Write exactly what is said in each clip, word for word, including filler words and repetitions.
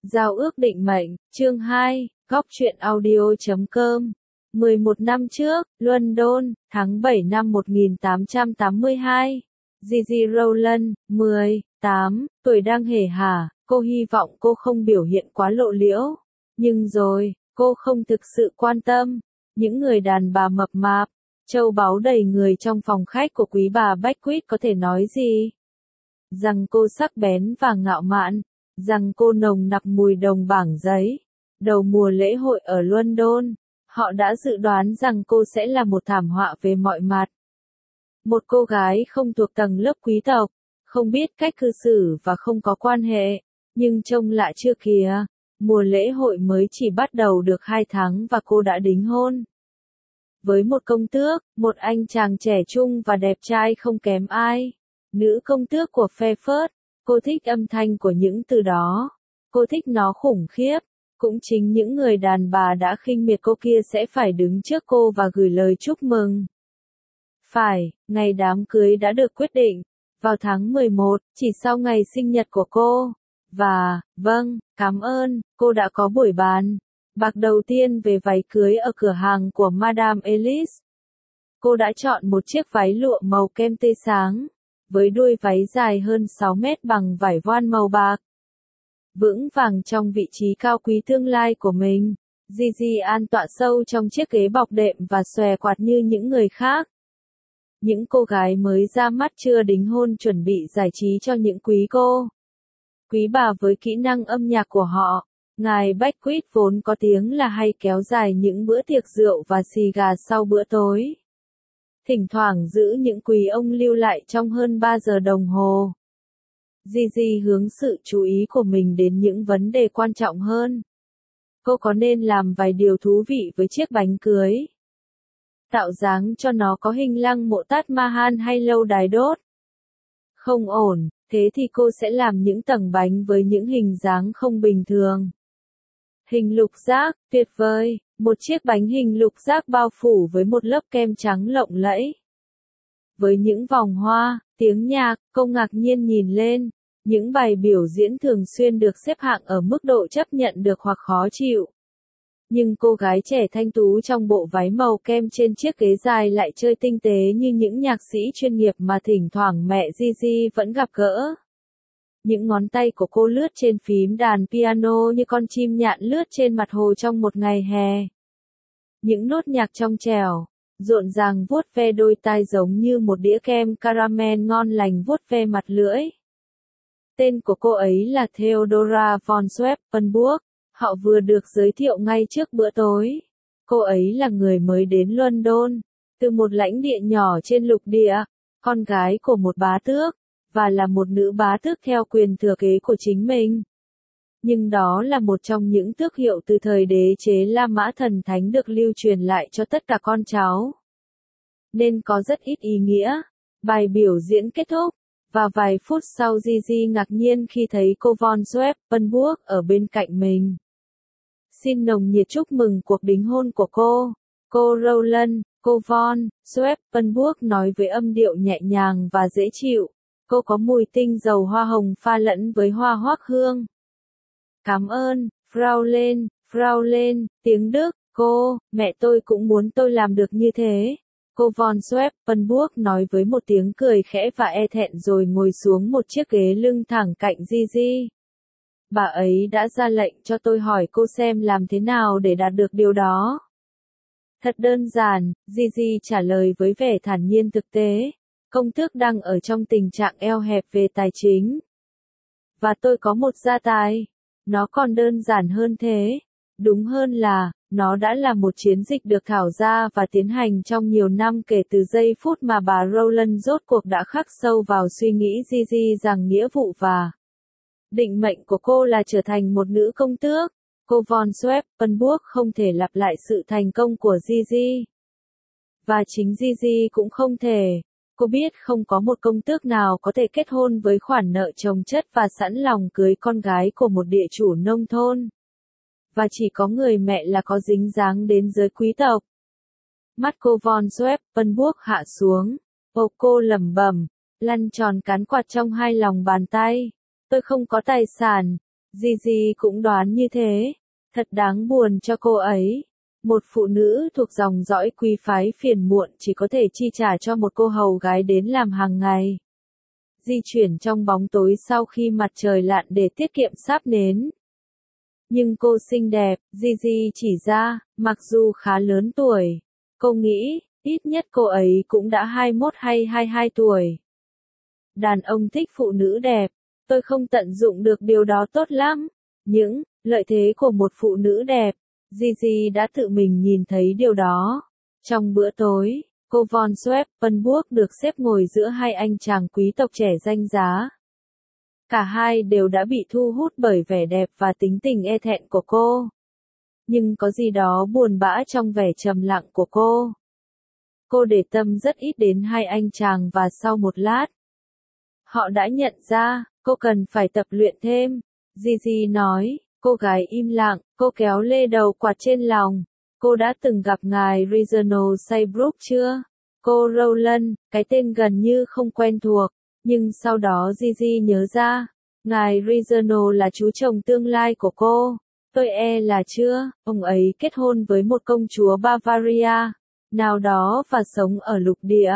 Giao ước định mệnh, chương hai, góc truyện audio.com. mười một năm trước, London, tháng bảy năm một nghìn tám trăm tám mươi hai. Gigi Rowland, mười tám, tuổi đang hề hà, cô hy vọng cô không biểu hiện quá lộ liễu. Nhưng rồi, cô không thực sự quan tâm. Những người đàn bà mập mạp, châu báu đầy người trong phòng khách của quý bà Beckwith có thể nói gì? Rằng cô sắc bén và ngạo mạn, rằng cô nồng nặc mùi đồng bảng giấy. Đầu mùa lễ hội ở London, họ đã dự đoán rằng cô sẽ là một thảm họa về mọi mặt. Một cô gái không thuộc tầng lớp quý tộc, không biết cách cư xử và không có quan hệ, nhưng trông lạ chưa kìa. Mùa lễ hội mới chỉ bắt đầu được hai tháng và cô đã đính hôn. Với một công tước, một anh chàng trẻ trung và đẹp trai không kém ai. Nữ công tước của Fairford, cô thích âm thanh của những từ đó. Cô thích nó khủng khiếp. Cũng chính những người đàn bà đã khinh miệt cô kia sẽ phải đứng trước cô và gửi lời chúc mừng. Phải, ngày đám cưới đã được quyết định, vào tháng mười một, chỉ sau ngày sinh nhật của cô. Và, vâng, cảm ơn, cô đã có buổi bàn bạc đầu tiên về váy cưới ở cửa hàng của Madame Ellis. Cô đã chọn một chiếc váy lụa màu kem tươi sáng, với đuôi váy dài hơn sáu mét bằng vải voan màu bạc. Vững vàng trong vị trí cao quý tương lai của mình, Gigi an tọa sâu trong chiếc ghế bọc đệm và xòe quạt như những người khác. Những cô gái mới ra mắt chưa đính hôn chuẩn bị giải trí cho những quý cô. Quý bà với kỹ năng âm nhạc của họ, ngài Beckwith vốn có tiếng là hay kéo dài những bữa tiệc rượu và xì gà sau bữa tối. Thỉnh thoảng giữ những quý ông lưu lại trong hơn ba giờ đồng hồ. Gigi hướng sự chú ý của mình đến những vấn đề quan trọng hơn. Cô có nên làm vài điều thú vị với chiếc bánh cưới? Tạo dáng cho nó có hình lăng mộ Taj Mahal hay lâu đài đốt? Không ổn, thế thì cô sẽ làm những tầng bánh với những hình dáng không bình thường. Hình lục giác, tuyệt vời, một chiếc bánh hình lục giác bao phủ với một lớp kem trắng lộng lẫy. Với những vòng hoa, tiếng nhạc, cô ngạc nhiên nhìn lên. Những bài biểu diễn thường xuyên được xếp hạng ở mức độ chấp nhận được hoặc khó chịu. Nhưng cô gái trẻ thanh tú trong bộ váy màu kem trên chiếc ghế dài lại chơi tinh tế như những nhạc sĩ chuyên nghiệp mà thỉnh thoảng mẹ Gigi vẫn gặp gỡ. Những ngón tay của cô lướt trên phím đàn piano như con chim nhạn lướt trên mặt hồ trong một ngày hè. Những nốt nhạc trong trẻo, rộn ràng vuốt ve đôi tai giống như một đĩa kem caramel ngon lành vuốt ve mặt lưỡi. Tên của cô ấy là Theodora von Schweppenburg, họ vừa được giới thiệu ngay trước bữa tối. Cô ấy là người mới đến London, từ một lãnh địa nhỏ trên lục địa, con gái của một bá tước, và là một nữ bá tước theo quyền thừa kế của chính mình. Nhưng đó là một trong những tước hiệu từ thời đế chế La Mã thần thánh được lưu truyền lại cho tất cả con cháu. Nên có rất ít ý nghĩa. Bài biểu diễn kết thúc. Và vài phút sau Gigi ngạc nhiên khi thấy cô von Schweppenburg ở bên cạnh mình. Xin nồng nhiệt chúc mừng cuộc đính hôn của cô. Cô Rowland, cô von Schweppenburg nói với âm điệu nhẹ nhàng và dễ chịu. Cô có mùi tinh dầu hoa hồng pha lẫn với hoa hoác hương. Cảm ơn, Fraulein, Fraulein, tiếng Đức, cô, mẹ tôi cũng muốn tôi làm được như thế. Cô von Schweppenburg nói với một tiếng cười khẽ và e thẹn rồi ngồi xuống một chiếc ghế lưng thẳng cạnh Gigi. Bà ấy đã ra lệnh cho tôi hỏi cô xem làm thế nào để đạt được điều đó. Thật đơn giản, Gigi trả lời với vẻ thản nhiên thực tế. Công tước đang ở trong tình trạng eo hẹp về tài chính. Và tôi có một gia tài. Nó còn đơn giản hơn thế. Đúng hơn là, nó đã là một chiến dịch được thảo ra và tiến hành trong nhiều năm kể từ giây phút mà bà Rowland rốt cuộc đã khắc sâu vào suy nghĩ Gigi rằng nghĩa vụ và định mệnh của cô là trở thành một nữ công tước. Cô von Schweppenburg không thể lặp lại sự thành công của Gigi. Và chính Gigi cũng không thể. Cô biết không có một công tước nào có thể kết hôn với khoản nợ chồng chất và sẵn lòng cưới con gái của một địa chủ nông thôn. Và chỉ có người mẹ là có dính dáng đến giới quý tộc. Mắt cô von Schweppenburg hạ xuống. Ô cô lẩm bẩm, lăn tròn cán quạt trong hai lòng bàn tay. Tôi không có tài sản. Gigi cũng đoán như thế. Thật đáng buồn cho cô ấy. Một phụ nữ thuộc dòng dõi quý phái phiền muộn chỉ có thể chi trả cho một cô hầu gái đến làm hàng ngày. Di chuyển trong bóng tối sau khi mặt trời lặn để tiết kiệm sáp nến. Nhưng cô xinh đẹp, Gigi chỉ ra, mặc dù khá lớn tuổi. Cô nghĩ, ít nhất cô ấy cũng đã hai mươi mốt hay hai mươi hai tuổi. Đàn ông thích phụ nữ đẹp. Tôi không tận dụng được điều đó tốt lắm. Những lợi thế của một phụ nữ đẹp. Gigi đã tự mình nhìn thấy điều đó. Trong bữa tối, cô von Schweppenburg được xếp ngồi giữa hai anh chàng quý tộc trẻ danh giá. Cả hai đều đã bị thu hút bởi vẻ đẹp và tính tình e thẹn của cô. Nhưng có gì đó buồn bã trong vẻ trầm lặng của cô. Cô để tâm rất ít đến hai anh chàng và sau một lát, họ đã nhận ra, cô cần phải tập luyện thêm. Gigi nói, cô gái im lặng, cô kéo lê đầu quạt trên lòng. Cô đã từng gặp ngài Reginald Saybrook chưa? Cô Rowland, cái tên gần như không quen thuộc. Nhưng sau đó Gigi nhớ ra, ngài Reginald là chú chồng tương lai của cô. Tôi e là chưa, ông ấy kết hôn với một công chúa Bavaria nào đó và sống ở lục địa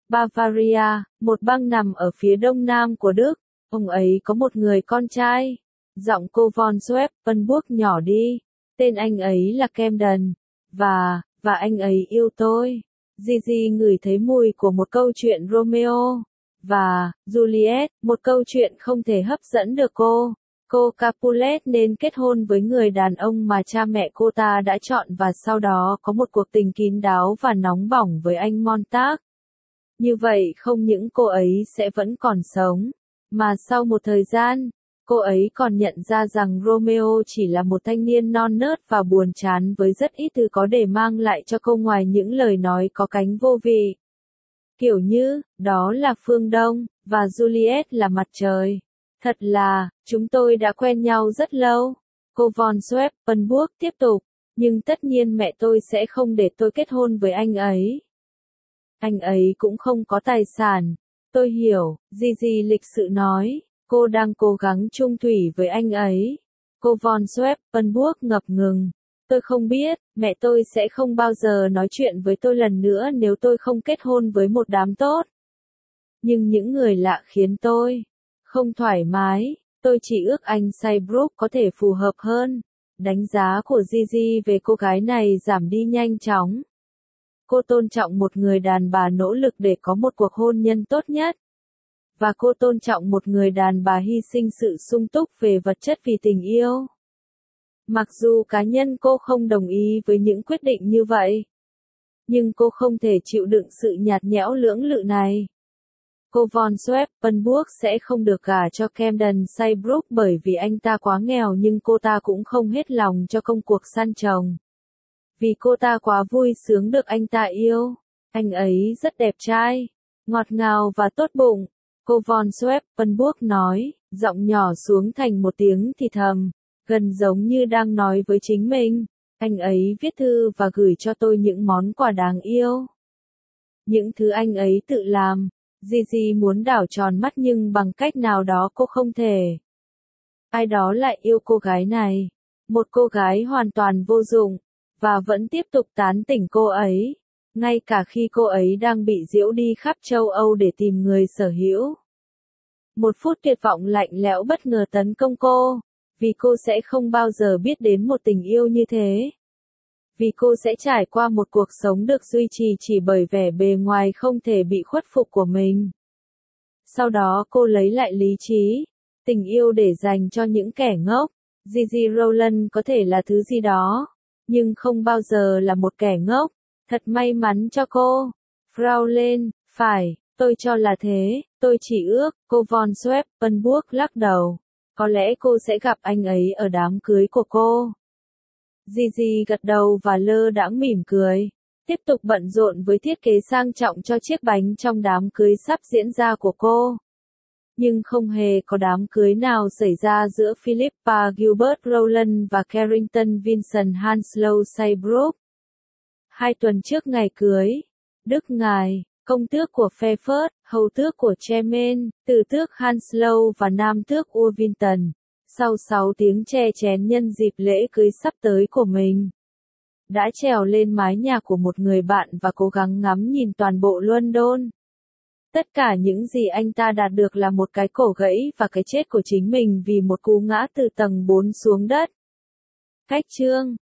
Bavaria, một bang nằm ở phía đông nam của Đức. Ông ấy có một người con trai. Giọng cô von Schweppenburg nhỏ đi. Tên anh ấy là Camden. Và, và anh ấy yêu tôi. Gigi ngửi thấy mùi của một câu chuyện Romeo và Juliet, một câu chuyện không thể hấp dẫn được cô. Cô Capulet nên kết hôn với người đàn ông mà cha mẹ cô ta đã chọn và sau đó có một cuộc tình kín đáo và nóng bỏng với anh Montag. Như vậy không những cô ấy sẽ vẫn còn sống, mà sau một thời gian, cô ấy còn nhận ra rằng Romeo chỉ là một thanh niên non nớt và buồn chán với rất ít thứ có để mang lại cho cô ngoài những lời nói có cánh vô vị. Kiểu như, đó là phương Đông, và Juliet là mặt trời. Thật là, chúng tôi đã quen nhau rất lâu. Cô von Schweppenburg tiếp tục, nhưng tất nhiên mẹ tôi sẽ không để tôi kết hôn với anh ấy. Anh ấy cũng không có tài sản. Tôi hiểu, Gigi lịch sự nói, cô đang cố gắng chung thủy với anh ấy. Cô von Schweppenburg ngập ngừng. Tôi không biết, mẹ tôi sẽ không bao giờ nói chuyện với tôi lần nữa nếu tôi không kết hôn với một đám tốt. Nhưng những người lạ khiến tôi không thoải mái. Tôi chỉ ước anh Saybrook có thể phù hợp hơn. Đánh giá của Gigi về cô gái này giảm đi nhanh chóng. Cô tôn trọng một người đàn bà nỗ lực để có một cuộc hôn nhân tốt nhất. Và cô tôn trọng một người đàn bà hy sinh sự sung túc về vật chất vì tình yêu. Mặc dù cá nhân cô không đồng ý với những quyết định như vậy. Nhưng cô không thể chịu đựng sự nhạt nhẽo lưỡng lự này. Cô von Schweppenburg sẽ không được gả cho Camden Saybrook bởi vì anh ta quá nghèo nhưng cô ta cũng không hết lòng cho công cuộc săn chồng. Vì cô ta quá vui sướng được anh ta yêu. Anh ấy rất đẹp trai, ngọt ngào và tốt bụng. Cô von Schweppenburg nói, giọng nhỏ xuống thành một tiếng thì thầm, gần giống như đang nói với chính mình. Anh ấy viết thư và gửi cho tôi những món quà đáng yêu. Những thứ anh ấy tự làm. Gigi muốn đảo tròn mắt nhưng bằng cách nào đó cô không thể. Ai đó lại yêu cô gái này. Một cô gái hoàn toàn vô dụng. Và vẫn tiếp tục tán tỉnh cô ấy. Ngay cả khi cô ấy đang bị giễu đi khắp châu Âu để tìm người sở hữu. Một phút tuyệt vọng lạnh lẽo bất ngờ tấn công cô. Vì cô sẽ không bao giờ biết đến một tình yêu như thế. Vì cô sẽ trải qua một cuộc sống được duy trì chỉ bởi vẻ bề ngoài không thể bị khuất phục của mình. Sau đó cô lấy lại lý trí. Tình yêu để dành cho những kẻ ngốc. Gigi Rowland có thể là thứ gì đó. Nhưng không bao giờ là một kẻ ngốc. Thật may mắn cho cô. Fraulein, phải, tôi cho là thế. Tôi chỉ ước, cô von Schweppenburg lắc đầu. Có lẽ cô sẽ gặp anh ấy ở đám cưới của cô. Gigi gật đầu và lơ đãng mỉm cười. Tiếp tục bận rộn với thiết kế sang trọng cho chiếc bánh trong đám cưới sắp diễn ra của cô. Nhưng không hề có đám cưới nào xảy ra giữa Philippa Gilbert Rowland và Carrington Vincent Hanslow Saybrook. Hai tuần trước ngày cưới, Đức Ngài, công tước của Fairford, hầu tước của Chemin, tử tước Hanslow và nam tước Urvinton, Sau sáu tiếng chè chén nhân dịp lễ cưới sắp tới của mình, đã trèo lên mái nhà của một người bạn và cố gắng ngắm nhìn toàn bộ London. Tất cả những gì anh ta đạt được là một cái cổ gãy và cái chết của chính mình vì một cú ngã từ tầng bốn xuống đất. Cách chương